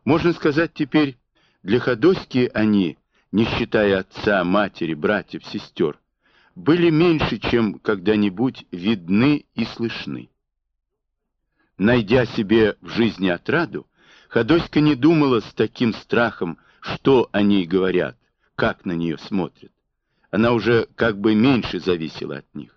Можно сказать теперь, для Ходоськи они, не считая отца, матери, братьев, сестер, были меньше, чем когда-нибудь видны и слышны. Найдя себе в жизни отраду, Ходоська не думала с таким страхом, что о ней говорят, как на нее смотрят. Она уже как бы меньше зависела от них.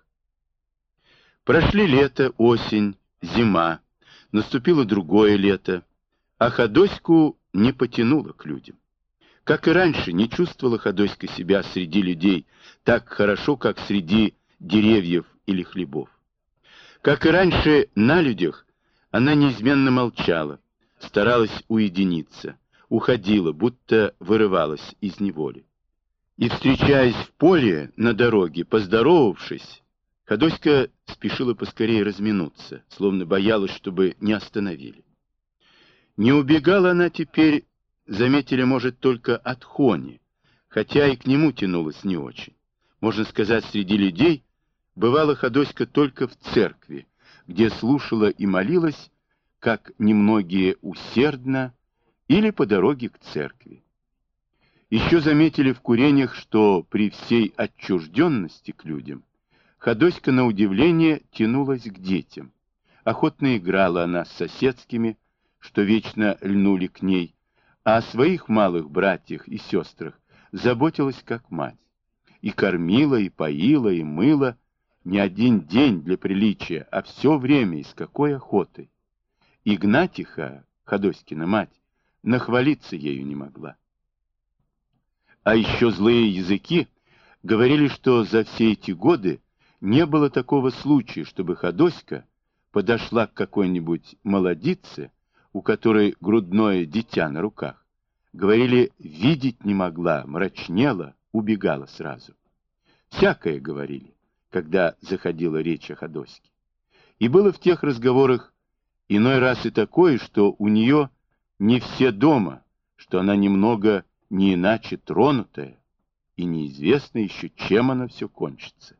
Прошли лето, осень, зима, наступило другое лето, а Ходоську не потянуло к людям. Как и раньше, не чувствовала Ходоська себя среди людей так хорошо, как среди деревьев или хлебов. Как и раньше, на людях она неизменно молчала, старалась уединиться, уходила, будто вырывалась из неволи. И, встречаясь в поле, на дороге, поздоровавшись, Ходоська спешила поскорее разминуться, словно боялась, чтобы не остановили. Не убегала она теперь, заметили, может, только от Хони, хотя и к нему тянулась не очень. Можно сказать, среди людей бывала Ходоська только в церкви, где слушала и молилась, как немногие усердно, или по дороге к церкви. Еще заметили в курениях, что при всей отчужденности к людям Ходоська на удивление тянулась к детям. Охотно играла она с соседскими, что вечно льнули к ней, а о своих малых братьях и сестрах заботилась как мать. И кормила, и поила, и мыла, не один день для приличия, а все время и с какой охотой. Игнатиха, Ходоськина мать, нахвалиться ею не могла. А еще злые языки говорили, что за все эти годы не было такого случая, чтобы Ходоська подошла к какой-нибудь молодице, у которой грудное дитя на руках. Говорили, видеть не могла, мрачнела, убегала сразу. Всякое говорили, когда заходила речь о Ходоське. И было в тех разговорах иной раз и такое, что у нее не все дома, что она немного не иначе тронутая, и неизвестно еще, чем она все кончится.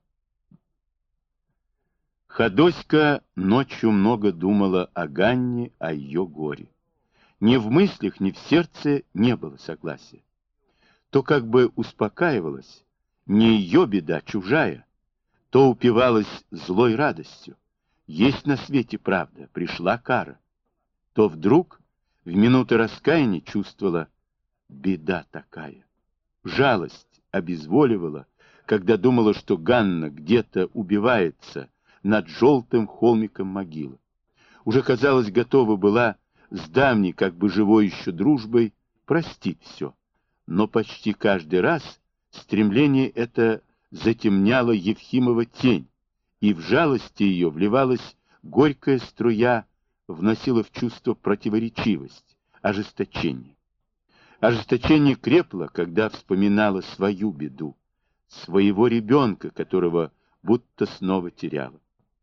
Ходоська ночью много думала о Ганне, о ее горе. Ни в мыслях, ни в сердце не было согласия. То как бы успокаивалась, не ее беда, чужая, то упивалась злой радостью. Есть на свете правда, пришла кара. То вдруг в минуты раскаяния чувствовала, беда такая. Жалость обезволивала, когда думала, что Ганна где-то убивается над желтым холмиком могилы. Уже, казалось, готова была с давней, как бы живой еще дружбой, простить все. Но почти каждый раз стремление это затемняло Евхимова тень, и в жалости ее вливалась горькая струя, вносила в чувство противоречивость, ожесточение. Ожесточение крепло, когда вспоминала свою беду, своего ребенка, которого будто снова теряла.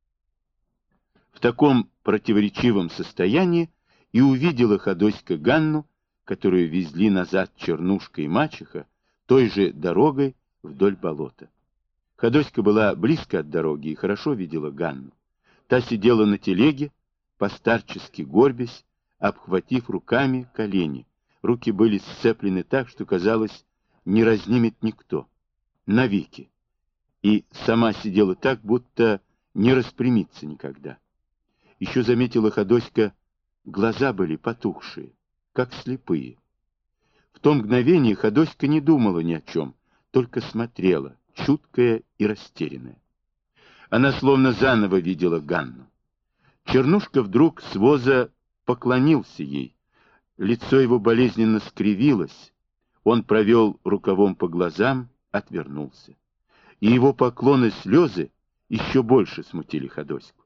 В таком противоречивом состоянии и увидела Ходоська Ганну, которую везли назад Чернушка и мачеха, той же дорогой вдоль болота. Ходоська была близко от дороги и хорошо видела Ганну. Та сидела на телеге, постарчески горбясь, обхватив руками колени. Руки были сцеплены так, что, казалось, не разнимет никто. Навеки. И сама сидела так, будто не распрямится никогда. Еще заметила Ходоська, глаза были потухшие, как слепые. В то мгновение Ходоська не думала ни о чем, только смотрела, чуткая и растерянная. Она словно заново видела Ганну. Чернушка вдруг с воза поклонился ей. Лицо его болезненно скривилось. Он провел рукавом по глазам, отвернулся. И его поклоны, слезы еще больше смутили Ходоську.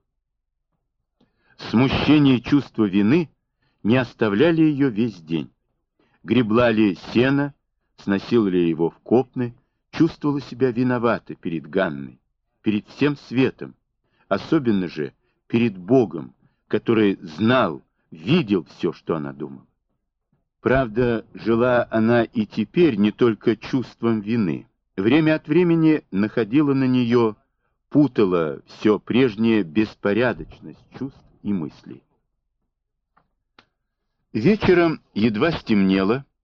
Смущение и чувство вины не оставляли ее весь день. Гребла ли сено, сносила ли его в копны, чувствовала себя виноватой перед Ганной, перед всем светом, особенно же перед Богом, который знал, видел все, что она думала. Правда, жила она и теперь не только чувством вины. Время от времени находила на нее, путала все прежнее беспорядочность чувств и мыслей. Вечером едва стемнело,